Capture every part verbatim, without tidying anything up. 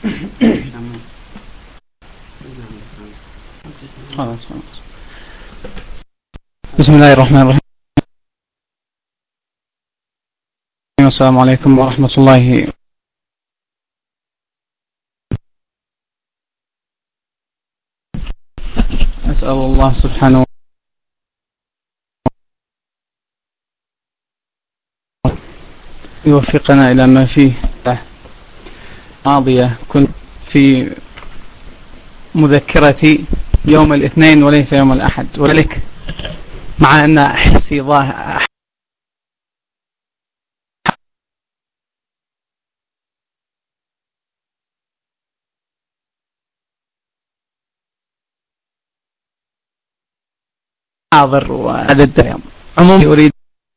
بسم الله الرحمن الرحيم. السلام عليكم ورحمة الله. أسأل الله سبحانه يوفقنا إلى ما فيه ماضية. كنت في مذكرتي يوم الاثنين وليس يوم الأحد، وذلك مع أن حسي ظاهر حاضر وهذا الدرهم. عموما أريد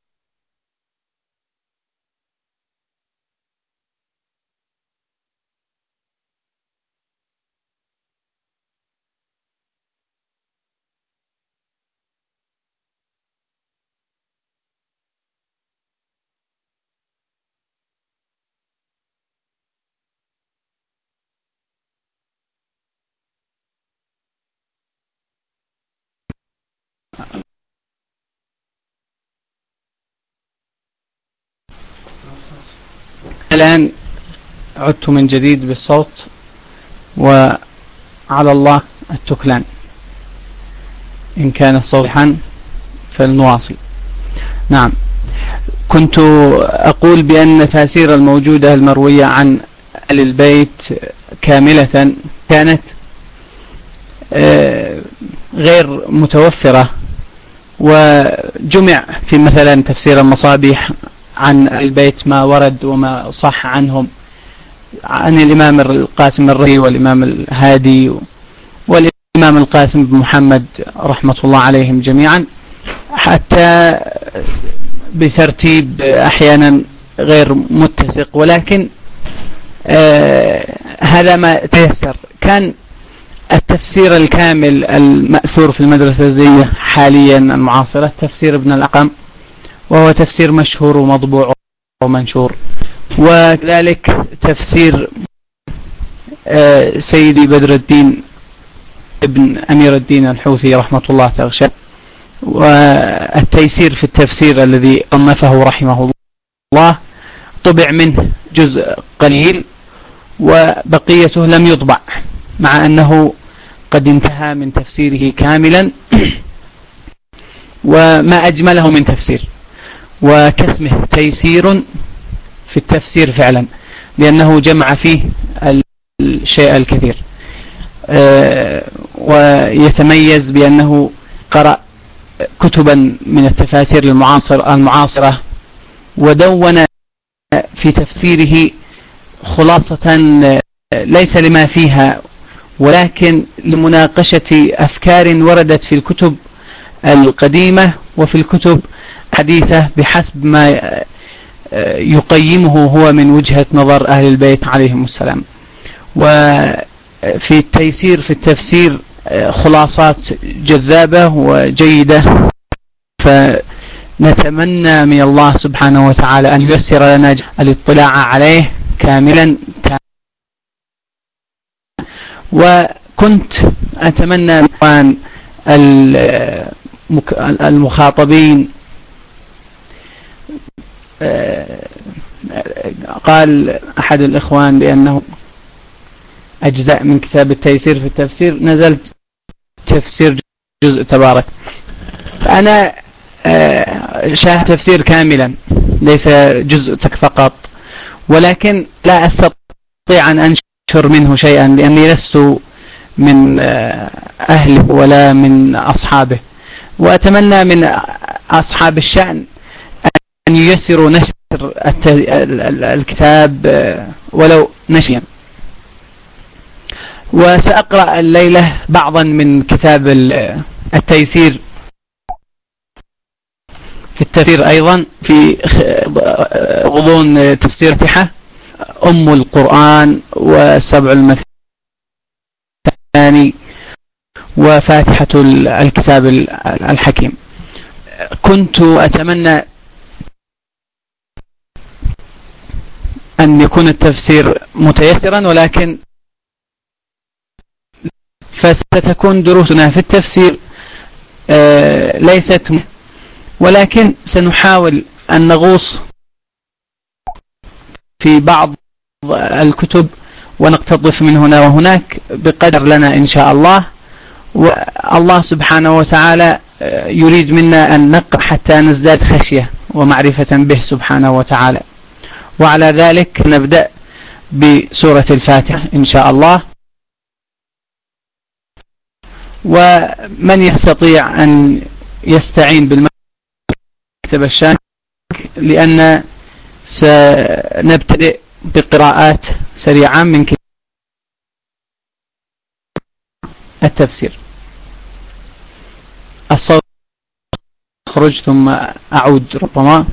الآن عدت من جديد بالصوت، وعلى الله التكلان. إن كان صوحا فلنواصل. نعم، كنت أقول بأن التفاسير الموجودة المروية عن أهل البيت كاملة كانت غير متوفرة، وجمع في مثلا تفسير المصابيح عن البيت ما ورد وما صح عنهم، عن الإمام القاسم الري والإمام الهادي والإمام القاسم بن محمد رحمة الله عليهم جميعا، حتى بترتيب أحيانا غير متسق، ولكن آه هذا ما تيسر. كان التفسير الكامل المأثور في المدرسة الزية حاليا المعاصرة تفسير ابن الأقم، وهو تفسير مشهور ومطبوع ومنشور، وكذلك تفسير آه سيدي بدر الدين ابن أمير الدين الحوثي رحمة الله تغشى، والتيسير في التفسير الذي أنفه رحمه الله طبع منه جزء قليل وبقيته لم يطبع، مع أنه قد انتهى من تفسيره كاملا، وما أجمله من تفسير، وكاسمه تيسير في التفسير فعلا، لأنه جمع فيه الشيء الكثير، ويتميز بأنه قرأ كتبا من التفاسير المعاصرة, المعاصرة ودون في تفسيره خلاصة ليس لما فيها، ولكن لمناقشة أفكار وردت في الكتب القديمة وفي الكتب الحديثة بحسب ما يقيمه هو من وجهة نظر أهل البيت عليهم السلام. وفي التيسير في التفسير خلاصات جذابة وجيدة، فنتمنى من الله سبحانه وتعالى أن ييسر لنا الاطلاع عليه كاملا. وكنت أتمنى من المخاطبين، قال أحد الإخوان بأنه أجزاء من كتاب التيسير في التفسير نزل تفسير جزء تبارك، فأنا شاهد تفسير كاملا ليس جزء فقط، ولكن لا أستطيع أن أنشر منه شيئا لأني لست من أهله ولا من أصحابه، وأتمنى من أصحاب الشأن أن ييسروا نشر الكتاب ولو نشيا. وسأقرأ الليلة بعضا من كتاب التيسير في التفسير أيضا، في غضون تفسير تحة أم القرآن والسبع المثاني وفاتحة الكتاب الحكيم. كنت أتمنى أن يكون التفسير متيسرا، ولكن فستكون دروسنا في التفسير ليست، ولكن سنحاول أن نغوص في بعض الكتب ونقتطف من هنا وهناك بقدر لنا إن شاء الله. والله سبحانه وتعالى يريد منا أن نقرأ حتى نزداد خشية ومعرفة به سبحانه وتعالى. وعلى ذلك نبدأ بسورة الفاتحة إن شاء الله. ومن يستطيع أن يستعين بالمكتب الشامل، لأن سنبتدئ بقراءات سريعة من كتاب التفسير. الصوت أخرج ثم أعود ربما.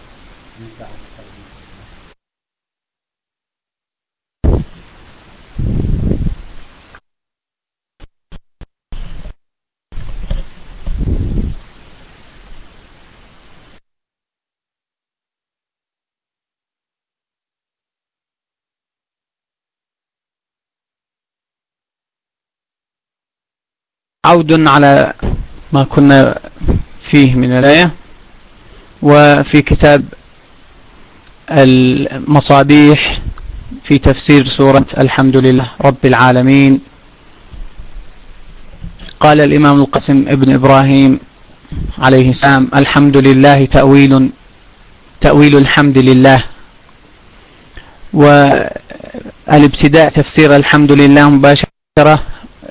عود على ما كنا فيه من الآية. وفي كتاب المصابيح في تفسير سورة الحمد لله رب العالمين قال الإمام القاسم ابن إبراهيم عليه السلام: الحمد لله تأويل تأويل الحمد لله. والابتداء تفسير الحمد لله مباشرة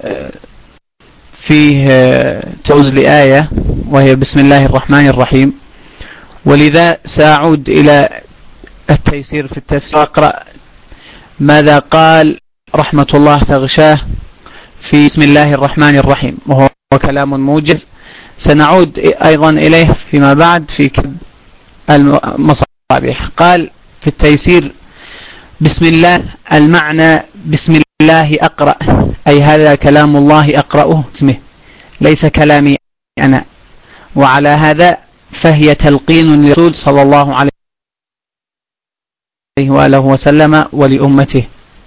فيه توز لآية وهي بسم الله الرحمن الرحيم، ولذا سأعود إلى التيسير في التفسير أقرأ ماذا قال رحمة الله تغشاه في بسم الله الرحمن الرحيم، وهو كلام موجز سنعود أيضا إليه فيما بعد في كتاب المصابيح. قال في التيسير: بسم الله المعنى بسم الله أقرأ، أي هذا كلام الله أقرأه اسمه ليس كلامي أنا. وعلى هذا فهي تلقين للرسول صلى الله عليه وآله وسلم ولأمته.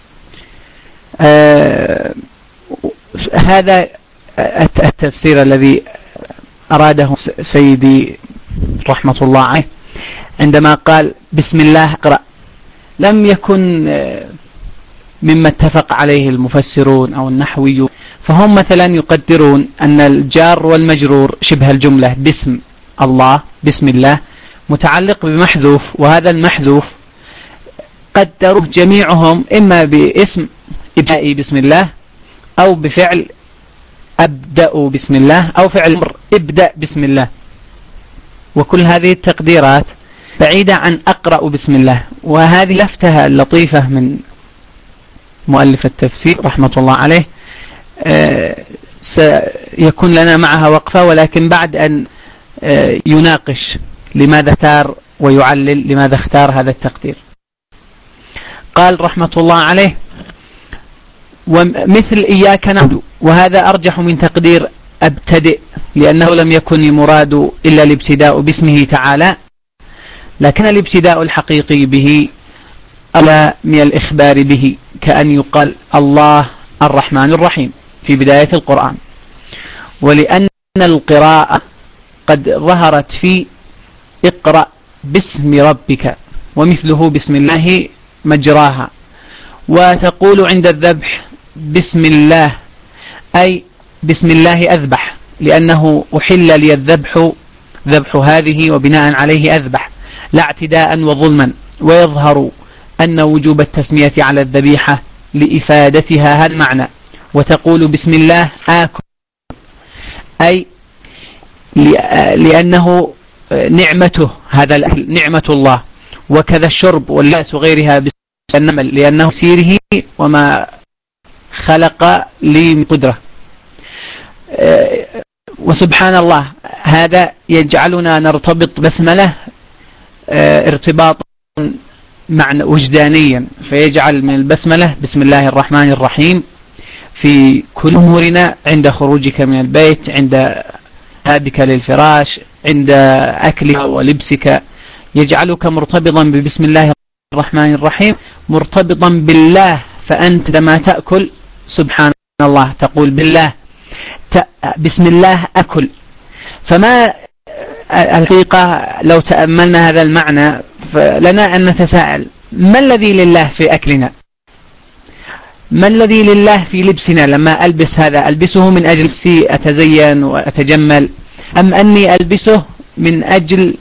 آه هذا التفسير الذي أراده سيدي رحمة الله عليه عندما قال بسم الله أقرأ. لم يكن مما اتفق عليه المفسرون أو النحويون، فهم مثلا يقدرون أن الجار والمجرور شبه الجملة باسم الله بسم الله متعلق بمحذوف، وهذا المحذوف قدروا جميعهم إما باسم ابدأي بسم الله، أو بفعل أبدأ بسم الله، أو فعل أمر ابدأ بسم الله. وكل هذه التقديرات بعيدة عن أقرأ بسم الله. وهذه لفتها اللطيفة من مؤلف التفسير رحمة الله عليه آه سيكون لنا معها وقفة، ولكن بعد أن آه يناقش لماذا اختار ويعلل لماذا اختار هذا التقدير. قال رحمة الله عليه: ومثل إياك نعبد، وهذا أرجح من تقدير أبتدئ، لأنه لم يكن المراد إلا الابتداء باسمه تعالى، لكن الابتداء الحقيقي به أولى من الإخبار به، كأن يقال الله الرحمن الرحيم في بداية القرآن. ولأن القراءة قد ظهرت في اقرأ باسم ربك، ومثله بسم الله مجراها. وتقول عند الذبح بسم الله، أي بسم الله أذبح، لأنه أحل لي الذبح ذبح هذه وبناء عليه أذبح، لا اعتداء وظلما. ويظهر أن وجوب التسمية على الذبيحة لإفادتها هذا المعنى. وتقول بسم الله آكل، أي لأنه نعمته، هذا الأكل نعمة الله. وكذا الشرب واللأس وغيرها بسم النمل، لأنه سيره وما خلق لي من قدرة. وسبحان الله، هذا يجعلنا نرتبط بسمله ارتباطا معنى وجدانيا، فيجعل من البسملة بسم الله الرحمن الرحيم في كل أمورنا، عند خروجك من البيت، عند ذهابك للفراش، عند أكلك ولبسك، يجعلك مرتبطا ببسم الله الرحمن الرحيم، مرتبطا بالله. فأنت لما تأكل سبحان الله، تقول بالله بسم الله أكل. فما الحقيقة لو تأملنا هذا المعنى فلنا أن نتساءل: ما الذي لله في أكلنا؟ ما الذي لله في لبسنا؟ لما ألبس هذا ألبسه من أجل نفسي أتزين وأتجمل، أم أني ألبسه من أجل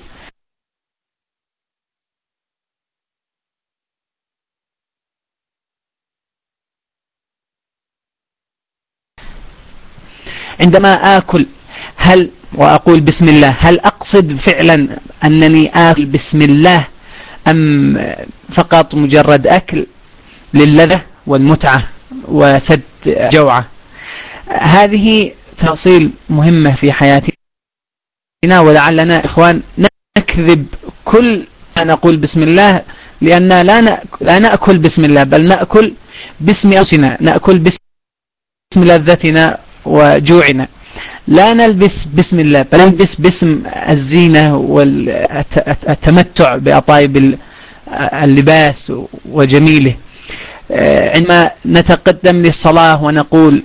عندما آكل هل وأقول بسم الله هل أقصد فعلا أنني آكل بسم الله، أم فقط مجرد أكل للذة والمتعة وسد جوعة؟ هذه تفاصيل مهمة في حياتنا، ولعلنا إخوان نكذب كل ما نقول بسم الله، لأننا لا لا نأكل بسم الله، بل نأكل باسم أنفسنا، نأكل باسم لذتنا وجوعنا. لا نلبس بسم الله بل نلبس باسم الزينة والتمتع بأطايب اللباس وجميله. عندما نتقدم للصلاة ونقول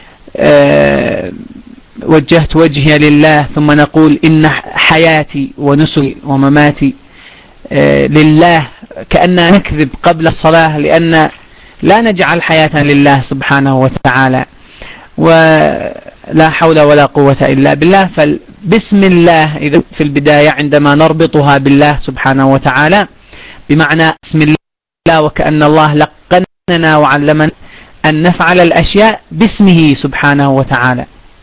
وجهت وجهي لله، ثم نقول إن حياتي ونسكي ومماتي لله، كأننا نكذب قبل الصلاة، لأن لا نجعل حياتنا لله سبحانه وتعالى، ولا حول ولا قوة إلا بالله. فبسم الله إذا في البداية عندما نربطها بالله سبحانه وتعالى بمعنى بسم الله، وكأن الله لقننا وعلمنا أن نفعل الأشياء باسمه سبحانه وتعالى.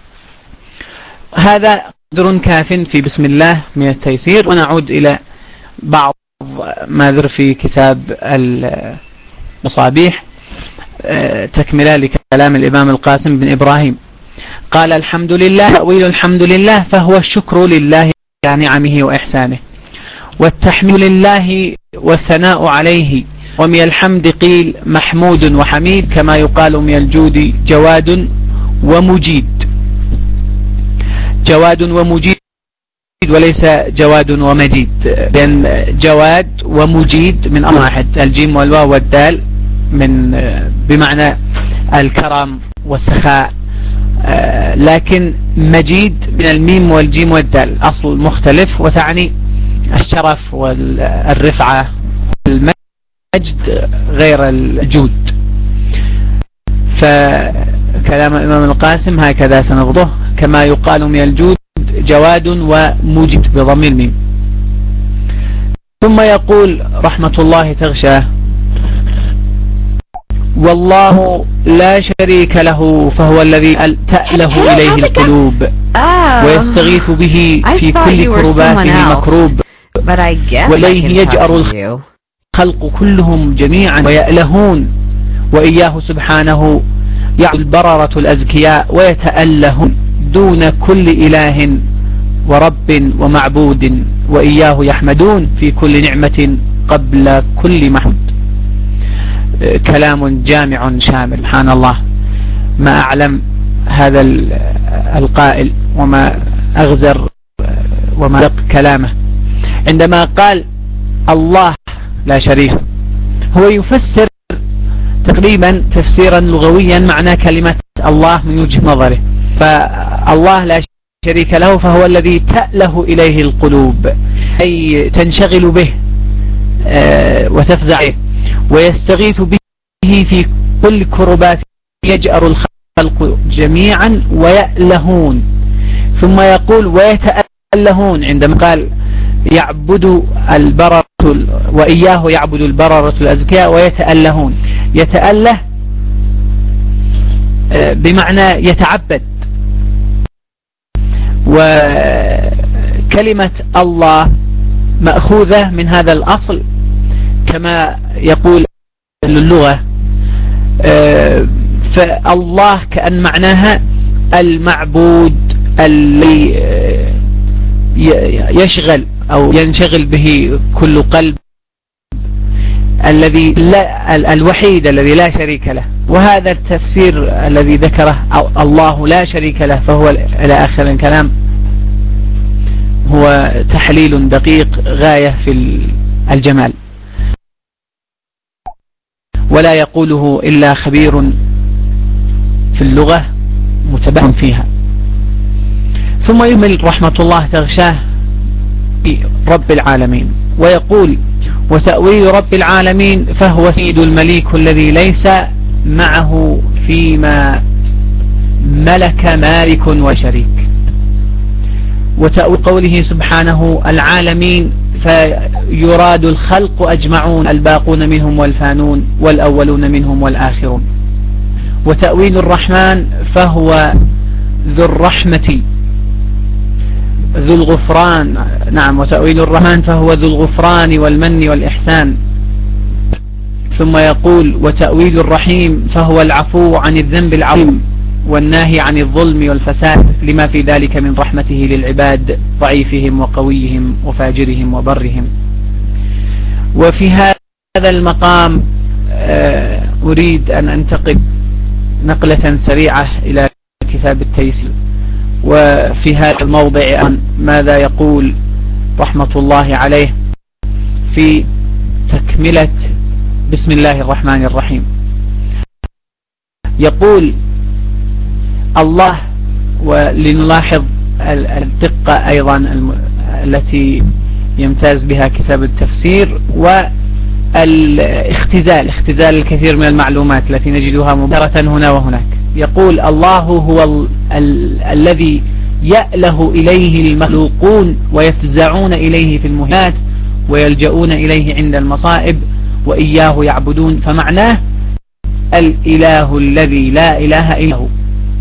هذا قدر كاف في بسم الله من التيسير. ونعود إلى بعض ما ذكر في كتاب المصابيح تكملة لكلام الإمام القاسم بن إبراهيم. قال: الحمد لله، تأويل الحمد لله فهو الشكر لله على نعمه وإحسانه، والتحميد لله والثناء عليه. ومن الحمد قيل محمود وحميد، كما يقال من الجود جواد ومجيد. جواد ومجيد وليس جواد ومجيد، لأن جواد ومجيد من أمر واحد، الجيم والواو والدال من بمعنى الكرم والسخاء، لكن مجيد من الميم والجيم والدال أصل مختلف، وتعني الشرف والرفعة والمجد غير الجود. فكلام الإمام القاسم هكذا سنغضه: كما يقال من الجود جواد ومجيد بضم الميم. ثم يقول رحمة الله تغشاه: والله لا شريك له، فهو الذي تأله إليه القلوب ويستغيث به في كل كرباته مكروب، وإليه يجأر الخلق كلهم جميعا ويألهون، وإياه سبحانه يعبد البررة الأزكياء ويتألهون دون كل إله ورب ومعبود، وإياه يحمدون في كل نعمة قبل كل محمود. كلام جامع شامل، سبحان الله، ما أعلم هذا القائل وما أغزر وما دق كلامه. عندما قال الله لا شريك، هو يفسر تقريبا تفسيرا لغويا معنى كلمة الله من وجه نظره. فالله لا شريك له فهو الذي تأله إليه القلوب، أي تنشغل به وتفزع به، ويستغيث به في كل كربات، يجأر الخلق جميعا ويألهون. ثم يقول ويتألهون، عندما قال يعبد البررة، وإياه يعبد البررة الأزكياء ويتألهون، يتأله بمعنى يتعبد. وكلمة الله مأخوذة من هذا الأصل كما يقول اللغة، فالله كأن معناها المعبود الذي يشغل أو ينشغل به كل قلب، الذي لا الوحيد الذي لا شريك له. وهذا التفسير الذي ذكره الله لا شريك له فهو إلى آخر الكلام هو تحليل دقيق غاية في الجمال، ولا يقوله إلا خبير في اللغة متبع فيها. ثم يمل رحمة الله تغشاه رب العالمين ويقول: وتأويل رب العالمين فهو سيد المليك الذي ليس معه فيما ملك مالك وشريك. وتأويل قوله سبحانه العالمين فيراد الخلق أجمعون الباقون منهم والفانون والأولون منهم والآخرون. وتأويل الرحمن فهو ذو الرحمة ذو الغفران. نعم، وتأويل الرحمن فهو ذو الغفران والمن والإحسان. ثم يقول: وتأويل الرحيم فهو العفو عن الذنب العظيم والناهي عن الظلم والفساد لما في ذلك من رحمته للعباد ضعيفهم وقويهم وفاجرهم وبرهم. وفي هذا المقام أريد أن أنتقل نقلة سريعة إلى كتاب التيسير. وفي هذا الموضع ماذا يقول رحمة الله عليه في تكملة بسم الله الرحمن الرحيم؟ يقول الله، ولنلاحظ الدقة أيضا التي يمتاز بها كتاب التفسير والاختزال اختزال الكثير من المعلومات التي نجدها مبارة هنا وهناك. يقول: الله هو ال ال الذي يأله إليه المخلوقون ويفزعون إليه في المهمات ويلجؤون إليه عند المصائب وإياه يعبدون. فمعناه الإله الذي لا إله إلا هو،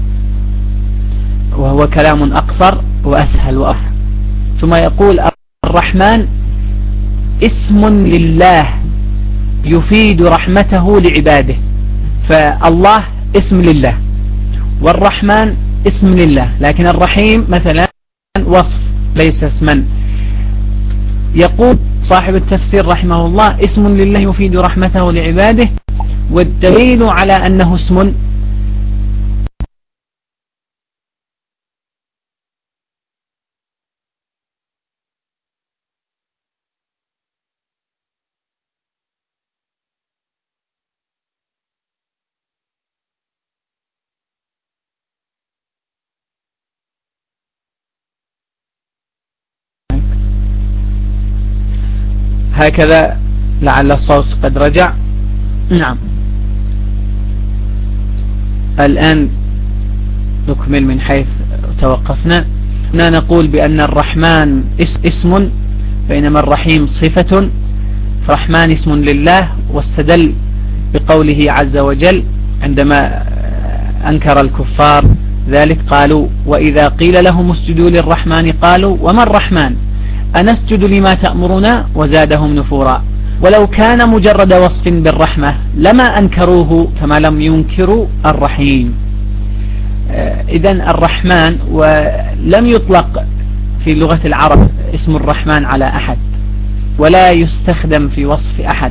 وهو كلام أقصر وأسهل وأفهم. ثم يقول: الرحمن اسم لله يفيد رحمته لعباده. فالله اسم لله والرحمن اسم لله، لكن الرحيم مثلا وصف ليس اسما. يقول صاحب التفسير رحمه الله: اسم لله يفيد رحمته لعباده، والدليل على أنه اسم هكذا. لعل الصوت قد رجع. نعم، الآن نكمل من حيث توقفنا. هنا نقول بأن الرحمن اسم، بينما الرحيم صفة. فرحمن اسم لله، واستدل بقوله عز وجل عندما أنكر الكفار ذلك قالوا: وإذا قيل لهم اسجدوا للرحمن قالوا وما الرحمن أنسجد لما تأمرنا وزادهم نفورا. ولو كان مجرد وصف بالرحمة لما أنكروه كما لم ينكروا الرحيم. إذن الرحمن ولم يطلق في لغة العرب اسم الرحمن على أحد، ولا يستخدم في وصف أحد.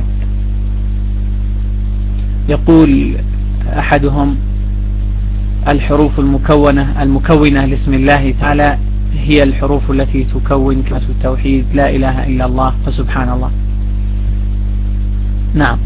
يقول أحدهم: الحروف المكونة المكونة لاسم الله تعالى هي الحروف التي تكون كلمة التوحيد لا إله إلا الله، فسبحان الله. نعم.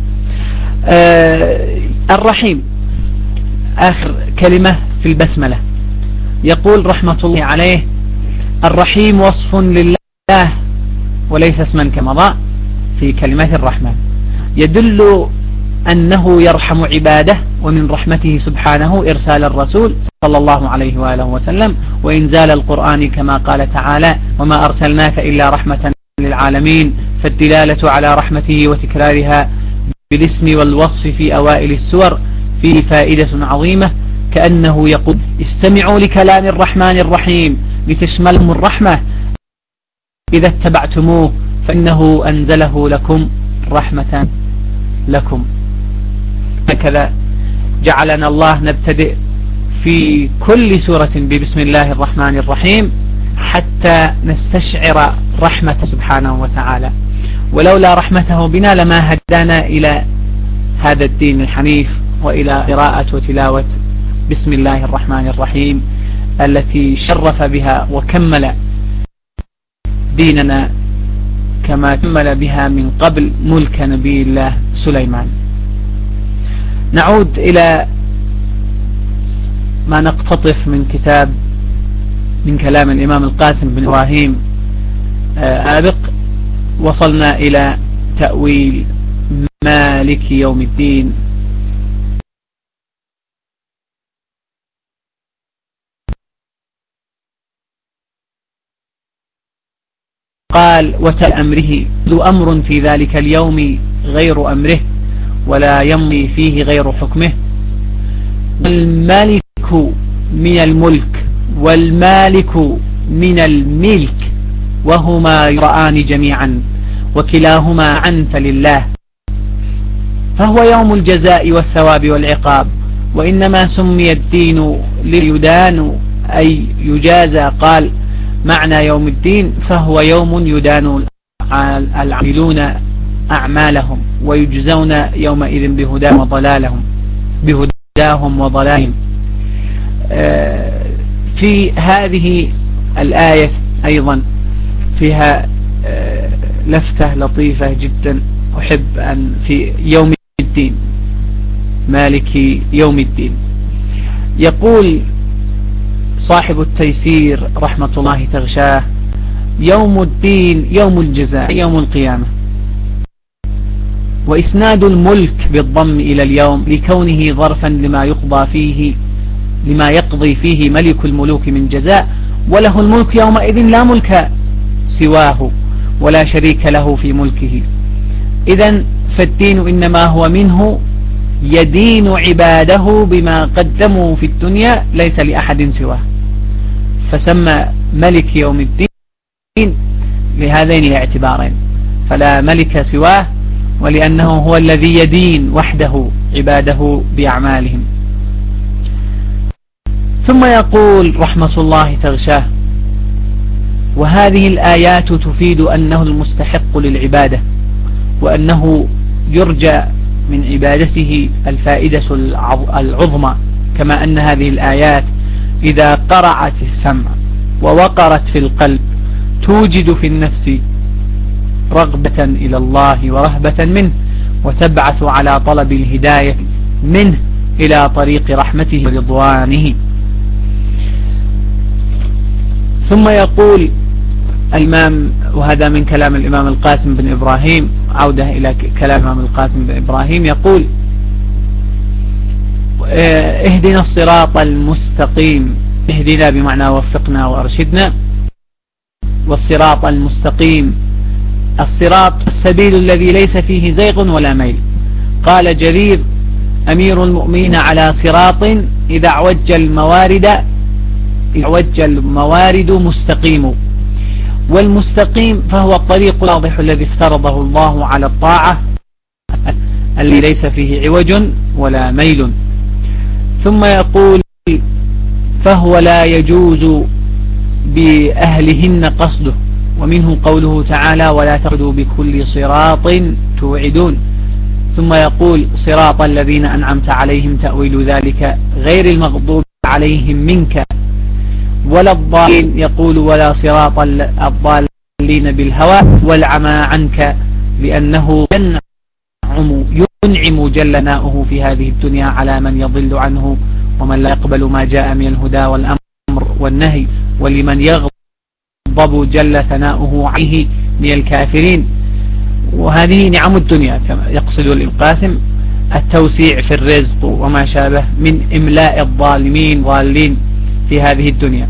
آه الرحيم آخر كلمة في البسملة. يقول رحمة الله عليه: الرحيم وصف لله وليس اسما كما ضاء في كلمات الرحمن، يدل أنه يرحم عباده، ومن رحمته سبحانه إرسال الرسول صلى الله عليه وآله وسلم وإنزال القرآن كما قال تعالى: وما أرسلناك إلا رحمة للعالمين. فالدلالة على رحمته وتكرارها بالاسم والوصف في أوائل السور فيه فائدة عظيمة، كأنه يقول: استمعوا لكلام الرحمن الرحيم لتشملهم الرحمة إذا اتبعتموه فإنه أنزله لكم رحمة لكم. هكذا جعلنا الله نبتدئ في كل سورة ببسم الله الرحمن الرحيم حتى نستشعر رحمة سبحانه وتعالى. ولولا رحمته بنا لما هدانا إلى هذا الدين الحنيف وإلى قراءة وتلاوة بسم الله الرحمن الرحيم التي شرف بها وكمل ديننا كما كمل بها من قبل ملك نبي الله سليمان. نعود إلى ما نقتطف من كتاب من كلام الإمام القاسم بن إبراهيم آبق وصلنا إلى تأويل مالك يوم الدين. قال وتأمره ذو أمر في ذلك اليوم غير أمره ولا يمضي فيه غير حكمه. الملك من الملك والمالك من الملك وهما يرآن جميعا وكلاهما عن فلله، فهو يوم الجزاء والثواب والعقاب، وإنما سمي الدين ليدان أي يجازى. قال معنى يوم الدين فهو يوم يدان العاملون أعمالهم ويجزون يومئذ بهداهم وضلالهم بهداهم وضلالهم. في هذه الآية أيضا فيها لفتة لطيفة جدا أحب أن في يوم الدين مالك يوم الدين. يقول صاحب التيسير رحمة الله تغشاه يوم الدين يوم الجزاء يوم القيامة، وإسناد الملك بالضم إلى اليوم لكونه ظرفا لما يقضى فيه لما يقضي فيه ملك الملوك من جزاء، وله الملك يومئذ لا ملك سواه ولا شريك له في ملكه. إذن فالدين إنما هو منه يدين عباده بما قدموا في الدنيا ليس لأحد سواه، فسمى ملك يوم الدين لهذين الاعتبارين، فلا ملك سواه ولأنه هو الذي يدين وحده عباده بأعمالهم. ثم يقول رحمة الله تغشاه وهذه الآيات تفيد أنه المستحق للعبادة وأنه يرجى من عبادته الفائدة العظمى، كما أن هذه الآيات إذا قرعت السمع ووقرت في القلب توجد في النفس رغبة إلى الله ورهبة منه وتبعث على طلب الهداية منه إلى طريق رحمته ورضوانه. ثم يقول الإمام، وهذا من كلام الإمام القاسم بن إبراهيم، عودة إلى كلام الإمام القاسم بن إبراهيم، يقول اهدنا الصراط المستقيم، اهدنا بمعنى وفقنا وأرشدنا، والصراط المستقيم الصراط السبيل الذي ليس فيه زيغ ولا ميل. قال جرير أمير المؤمنين على صراط إذا اعوج الموارد اعوج الموارد مستقيم، والمستقيم فهو الطريق الواضح الذي افترضه الله على الطاعة الذي ليس فيه عوج ولا ميل. ثم يقول فهو لا يجوز بأهلهن قصده، ومنه قوله تعالى ولا تقعدوا بكل صراط توعدون. ثم يقول صراط الذين أنعمت عليهم تأويل ذلك غير المغضوب عليهم منك ولا الضالين، يقول ولا صراط الضالين بالهوى والعمى عنك، لأنه ينعم, ينعم جل ناؤه في هذه الدنيا على من يضل عنه ومن لا يقبل ما جاء من الهدى والأمر والنهي، ولمن يغضب جل ثناؤه عليه من الكافرين. وهذه نعم الدنيا كما يقصد القاسم التوسيع في الرزق وما شابه من إملاء الظالمين ضالين في هذه الدنيا.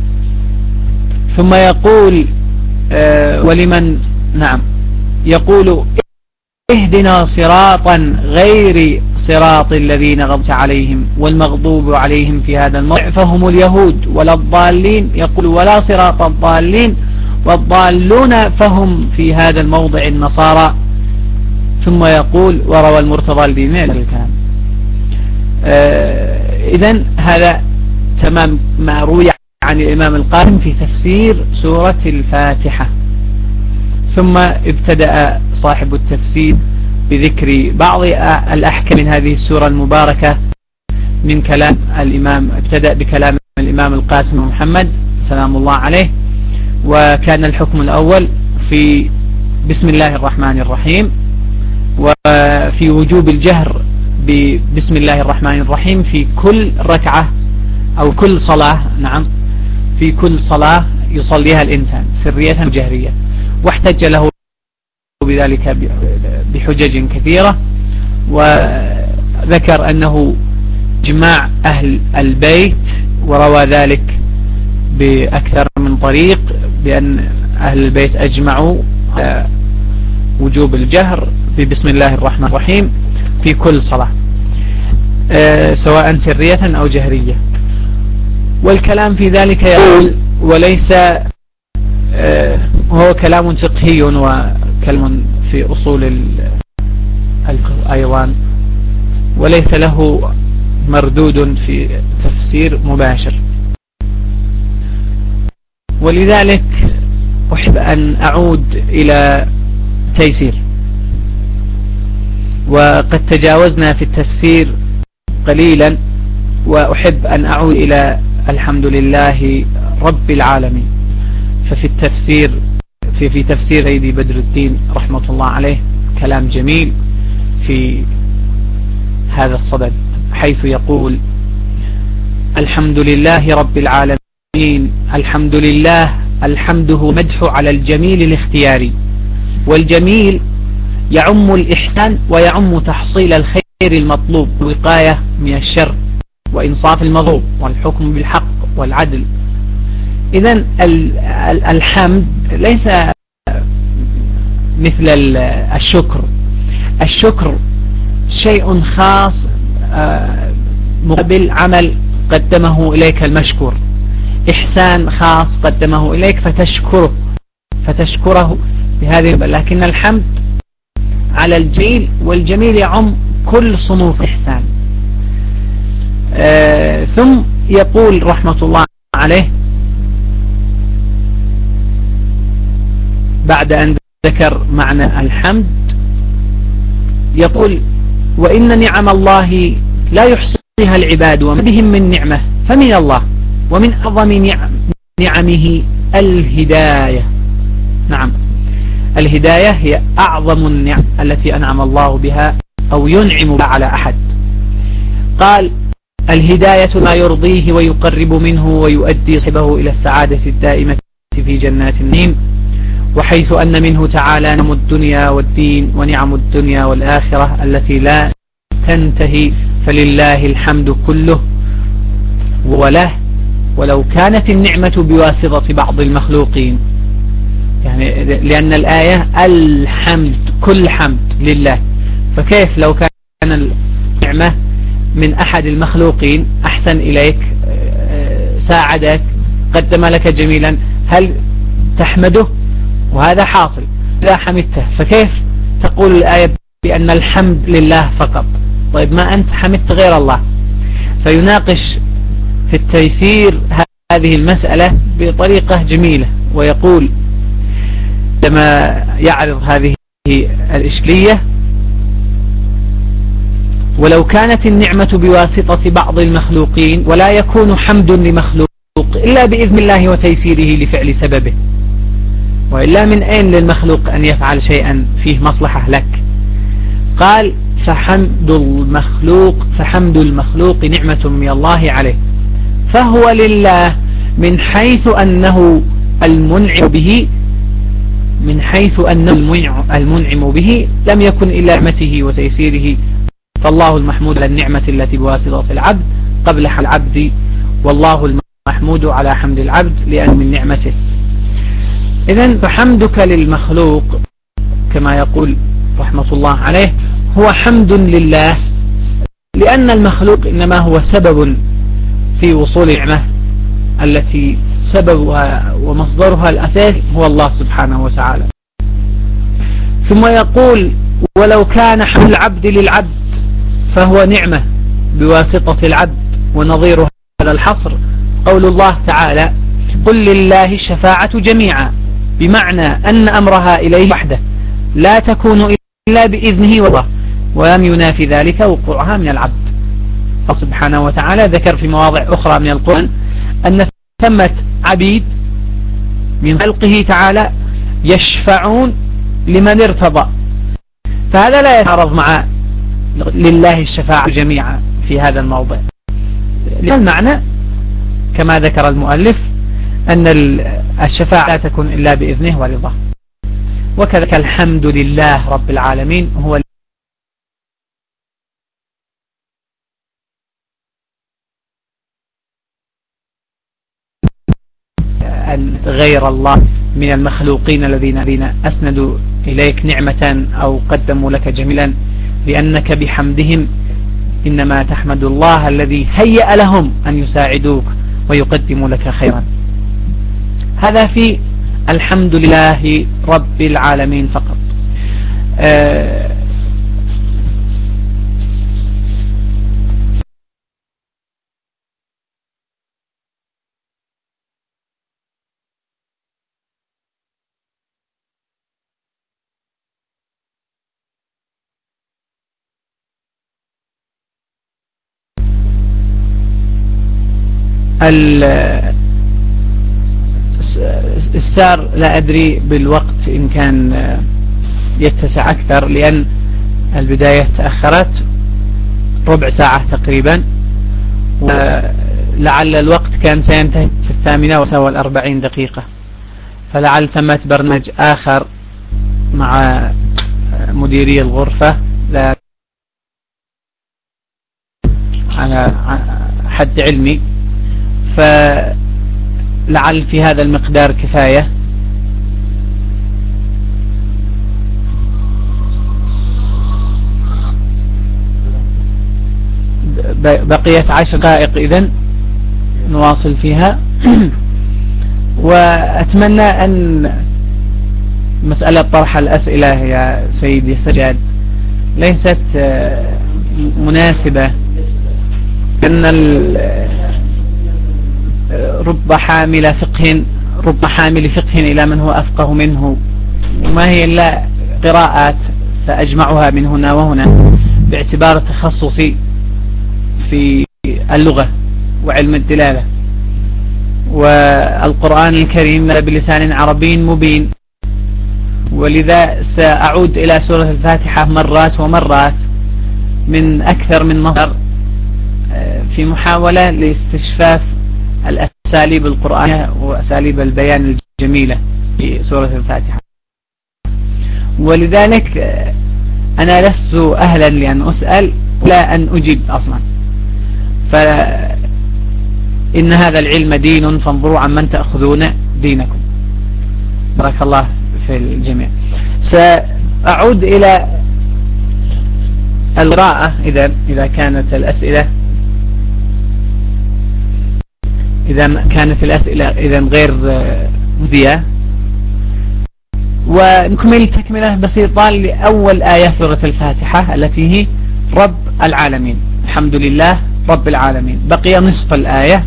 ثم يقول آه ولمن نعم يقول اهدنا صراطا غير صراط الذين غضبت عليهم والمغضوب عليهم في هذا الموضع فهم اليهود، ولا الضالين يقول ولا صراط الضالين والضالون فهم في هذا الموضع النصارى. ثم يقول وروى المرتضى الديني الكلام. آه إذن هذا تمام ما روي عن الإمام القاسم في تفسير سورة الفاتحة. ثم ابتدأ صاحب التفسير بذكر بعض الأحكام من هذه السورة المباركة من كلام الإمام. ابتدأ بكلام الإمام القاسم محمد سلام الله عليه، وكان الحكم الأول في بسم الله الرحمن الرحيم، وفي وجوب الجهر ببسم الله الرحمن الرحيم في كل ركعة أو كل صلاة، نعم، في كل صلاة يصليها الإنسان سرية وجهرية، واحتج له بذلك بحجج كثيرة، وذكر أنه إجماع أهل البيت، وروى ذلك بأكثر من طريق بأن أهل البيت أجمعوا على وجوب الجهر ببسم الله الرحمن الرحيم في كل صلاة، أه سواء سرية أو جهرية. والكلام في ذلك يقول وليس أه هو كلام فقهي وكلام في أصول الفقه أيضا، وليس له مردود في تفسير مباشر. ولذلك أحب أن أعود إلى تيسير، وقد تجاوزنا في التفسير قليلا، وأحب أن أعود إلى الحمد لله رب العالمين. ففي التفسير في, في تفسير سيدي بدر الدين رحمة الله عليه كلام جميل في هذا الصدد، حيث يقول: الحمد لله رب العالمين. الحمد لله، الحمد هو مدح على الجميل الاختياري، والجميل يعم الإحسان ويعم تحصيل الخير المطلوب، وقاية من الشر، وإنصاف المظلوم، والحكم بالحق والعدل. إذن الحمد ليس مثل الشكر. الشكر شيء خاص مقابل عمل قدمه إليك المشكور، إحسان خاص قدمه إليك فتشكره فتشكره بهذه. لكن الحمد على الجميل، والجميل يعم كل صنوف إحسان. آه ثم يقول رحمة الله عليه بعد أن ذكر معنى الحمد، يقول: وإن نعم الله لا يحصيها العباد، وما بهم من نعمة فمن الله، ومن أعظم نعم نعمه الهداية. نعم، الهداية هي أعظم النعم التي أنعم الله بها أو ينعم بها على أحد. قال: الهداية ما يرضيه ويقرب منه ويؤدي صاحبه إلى السعادة الدائمة في جنات النعيم، وحيث أن منه تعالى نعم الدنيا والدين ونعم الدنيا والآخرة التي لا تنتهي، فلله الحمد كله وله، ولو كانت النعمة بواسطة بعض المخلوقين. يعني لأن الآية الحمد، كل حمد لله، فكيف لو كان النعمة من أحد المخلوقين أحسن إليك، ساعدك، قدم لك جميلا، هل تحمده؟ وهذا حاصل إذا حمدته، فكيف تقول الآية بأن الحمد لله فقط؟ طيب ما أنت حمدت غير الله. فيناقش في التيسير هذه المسألة بطريقة جميلة، ويقول لما يعرض هذه الإشكالية: ولو كانت النعمة بواسطة بعض المخلوقين، ولا يكون حمد لمخلوق إلا بإذن الله وتيسيره لفعل سببه، وإلا من أين للمخلوق أن يفعل شيئا فيه مصلحة لك؟ قال: فحمد المخلوق فحمد المخلوق نعمة من الله عليه، فهو لله من حيث أنه المنعم به من حيث أن المنعم به لم يكن إلا نعمته وتيسيره، فالله المحمود على النعمة التي بواسطة العبد قبل العبد، والله المحمود على حمد العبد لأن من نعمته. إذن فحمدك للمخلوق كما يقول رحمة الله عليه هو حمد لله، لأن المخلوق إنما هو سبب في وصول النعمة التي سببها ومصدرها الأساس هو الله سبحانه وتعالى. ثم يقول: ولو كان حمد العبد للعبد فهو نعمة بواسطة العبد، ونظير هذا الحصر قول الله تعالى: قل لله الشفاعة جميعا، بمعنى أن أمرها إليه وحده لا تكون إلا بإذنه والله، ولم ينافي ذلك وقوعها من العبد. فسبحانه وتعالى ذكر في مواضع أخرى من القرآن أن ثمة عبيد من خلقه تعالى يشفعون لمن ارتضى، فهذا لا يتعارض مع لله الشفاعة جميعا في هذا الموضع، لأن المعنى كما ذكر المؤلف أن الشفاعة لا تكون إلا بإذنه ورضاه. وكذلك الحمد لله رب العالمين هو غير الله من المخلوقين الذين أسندوا إليك نعمة أو قدموا لك جميلا، لأنك بحمدهم إنما تحمد الله الذي هيأ لهم أن يساعدوك ويقدموا لك خيرا. هذا في الحمد لله رب العالمين فقط. آه السار لا أدري بالوقت إن كان يتسع أكثر، لأن البداية تأخرت ربع ساعة تقريبا، ولعل الوقت كان سينتهي في الثامنة وسوى الأربعين دقيقة، فلعل ثمة برنامج آخر مع مديري الغرفة لا على حد علمي، فلعل في هذا المقدار كفاية. بقيت عشر دقائق إذن نواصل فيها. وأتمنى أن مسألة طرح الأسئلة يا سيدي سجاد ليست مناسبة، أن رب حامل فقه رب حامل فقه إلى من هو أفقه منه، وما هي إلا قراءات سأجمعها من هنا وهنا باعتبار تخصصي في اللغة وعلم الدلالة، والقرآن الكريم بلسان عربي مبين، ولذا سأعود إلى سورة الفاتحة مرات ومرات من أكثر من مصدر في محاولة لاستشفاف الأساليب القرآنية وأساليب البيان الجميلة في سورة الفاتحة. ولذلك أنا لست أهلا لأن أسأل لا أن أجيب أصلا، فإن هذا العلم دين فانظروا عمن تأخذون دينكم. بارك الله في الجميع. سأعود إلى القراءة إذا إذا كانت الأسئلة إذا كانت الأسئلة إذا غير مذيعة، ونكمل تكملة بسيطة لأول آية في سورة الفاتحة التي هي رب العالمين. الحمد لله رب العالمين. بقي نصف الآية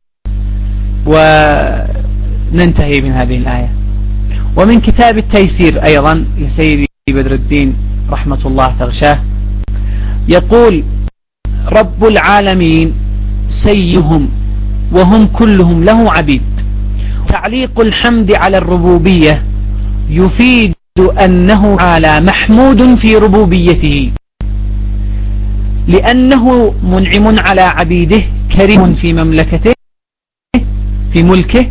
وننتهي من هذه الآية. ومن كتاب التيسير أيضا لسيدي بدر الدين رحمة الله تغشاه يقول رب العالمين سيهم وهم كلهم له عبيد. تعليق الحمد على الربوبية يفيد أنه تعالى محمود في ربوبيته، لأنه منعم على عبيده كريم في مملكته في ملكه،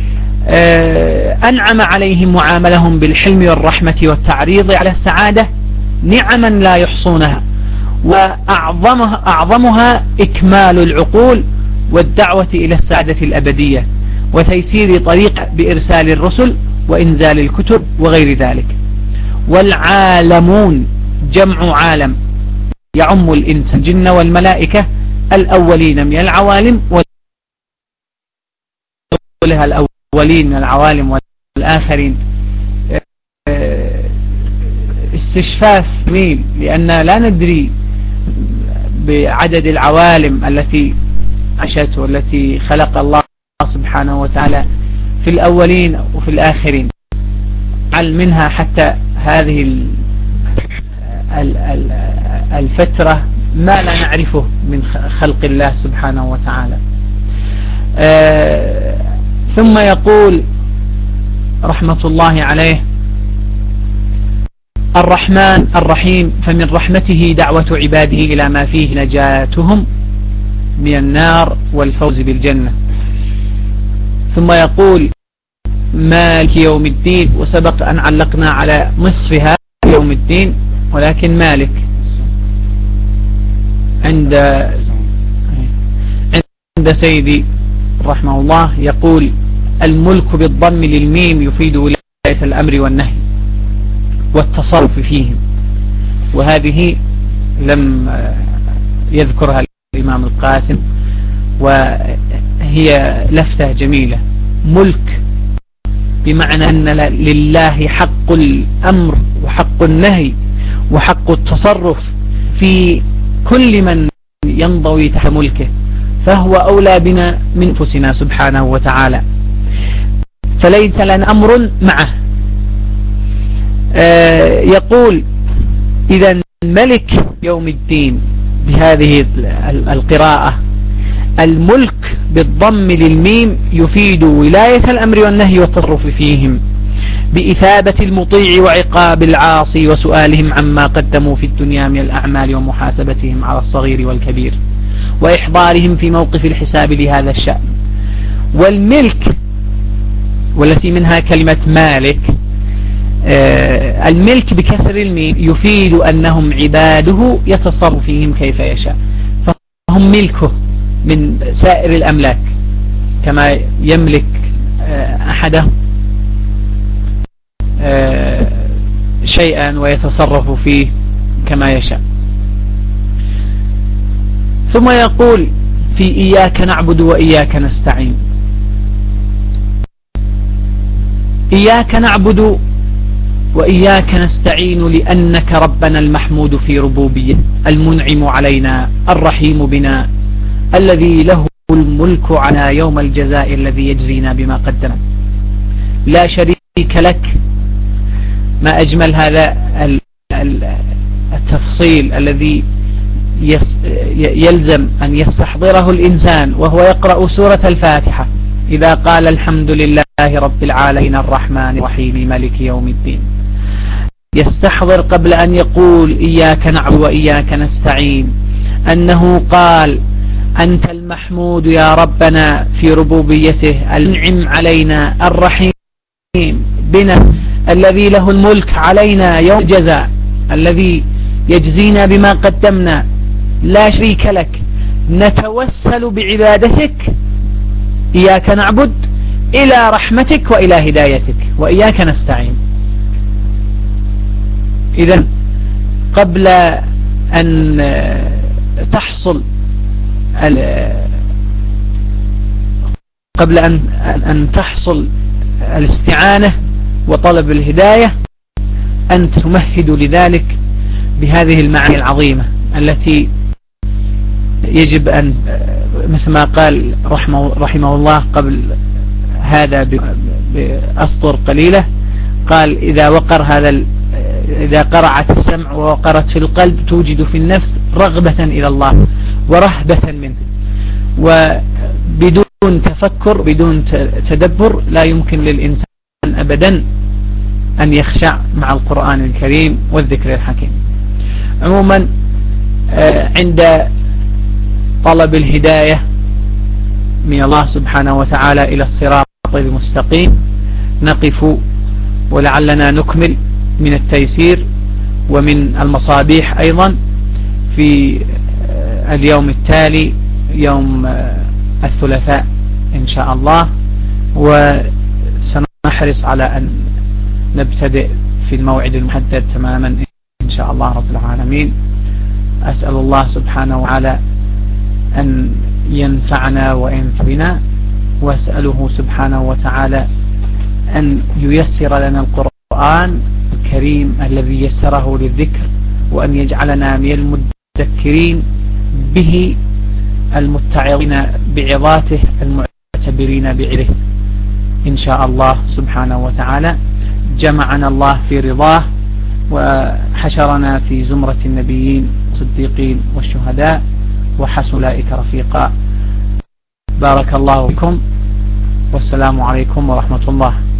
أنعم عليهم وعاملهم بالحلم والرحمة والتعريض على السعادة نعما لا يحصونها، وأعظمها أعظمها إكمال العقول والدعوة إلى السعادة الأبدية وتيسير طريق بإرسال الرسل وإنزال الكتب وغير ذلك. والعالمون جمع عالم يعم الإنس الجن والملائكة الأولين من العوالم ولها الأولين من العوالم والآخرين. استشفاف مين، لأن لا ندري بعدد العوالم التي عشت والتي خلق الله سبحانه وتعالى في الأولين وفي الآخرين، علم منها حتى هذه الفترة ما لا نعرفه من خلق الله سبحانه وتعالى. ثم يقول رحمة الله عليه الرحمن الرحيم، فمن رحمته دعوة عباده إلى ما فيه نجاتهم من النار والفوز بالجنة. ثم يقول مالك يوم الدين، وسبق أن علقنا على نصفها يوم الدين، ولكن مالك عند عند سيدي رحمه الله يقول الملك بالضم للميم يفيد ولاية الأمر والنهي والتصرف فيهم، وهذه لم يذكرها الإمام القاسم، وهي لفتة جميلة. ملك بمعنى أن لله حق الأمر وحق النهي وحق التصرف في كل من ينضوي تحت ملكه، فهو أولى بنا من أنفسنا سبحانه وتعالى، فليس لنا أمر معه. آه يقول إذا ملك يوم الدين بهذه القراءة الملك بالضم للميم يفيد ولاية الأمر والنهي والتصرف فيهم بإثابة المطيع وعقاب العاصي وسؤالهم عما قدموا في الدنيا من الأعمال ومحاسبتهم على الصغير والكبير وإحضارهم في موقف الحساب لهذا الشأن. والملك والتي منها كلمة مالك، آه الملك بكسر الميم يفيد أنهم عباده يتصرف فيهم كيف يشاء، فهم ملكه من سائر الأملاك كما يملك آه أحده آه شيئا ويتصرف فيه كما يشاء. ثم يقول في إياك نعبد وإياك نستعين. إياك نعبد وإياك نستعين لأنك ربنا المحمود في ربوبية، المنعم علينا الرحيم بنا، الذي له الملك على يوم الجزاء الذي يجزينا بما قدمنا، لا شريك لك. ما أجمل هذا التفصيل الذي يلزم أن يستحضره الإنسان وهو يقرأ سورة الفاتحة إذا قال الحمد لله رب العالمين الرحمن الرحيم مالك يوم الدين، يستحضر قبل أن يقول إياك نعبد وإياك نستعين أنه قال أنت المحمود يا ربنا في ربوبيته، المنعم علينا الرحيم بنا، الذي له الملك علينا يوم الجزاء الذي يجزينا بما قدمنا، لا شريك لك. نتوسل بعبادتك إياك نعبد إلى رحمتك وإلى هدايتك، وإياك نستعين. إذن قبل أن تحصل قبل أن أن تحصل الاستعانة وطلب الهداية أنت تمهد لذلك بهذه المعاني العظيمة التي يجب أن مثل ما قال رحمه, رحمه الله قبل هذا بأسطر قليلة، قال إذا وقر هذا إذا قرعت السمع ووقرت في القلب توجد في النفس رغبة إلى الله ورهبة منه، وبدون تفكر بدون تدبر لا يمكن للإنسان أبدا أن يخشع مع القرآن الكريم والذكر الحكيم. عموما عند طلب الهداية من الله سبحانه وتعالى إلى الصراط المستقيم نقف ولعلنا نكمل من التيسير ومن المصابيح أيضا في اليوم التالي يوم الثلاثاء إن شاء الله، وسنحرص على أن نبتدئ في الموعد المحدد تماما إن شاء الله رب العالمين. أسأل الله سبحانه وتعالى أن ينفعنا وينفع بنا، وأسأله سبحانه وتعالى أن ييسر لنا القرآن الكريم الذي يسره للذكر، وأن يجعلنا من المذكرين به المتعظين بعظاته المعتبرين بعله إن شاء الله سبحانه وتعالى. جمعنا الله في رضاه وحشرنا في زمرة النبيين والصديقين والشهداء وحسن أولئك رفيقا. بارك الله بكم والسلام عليكم ورحمة الله.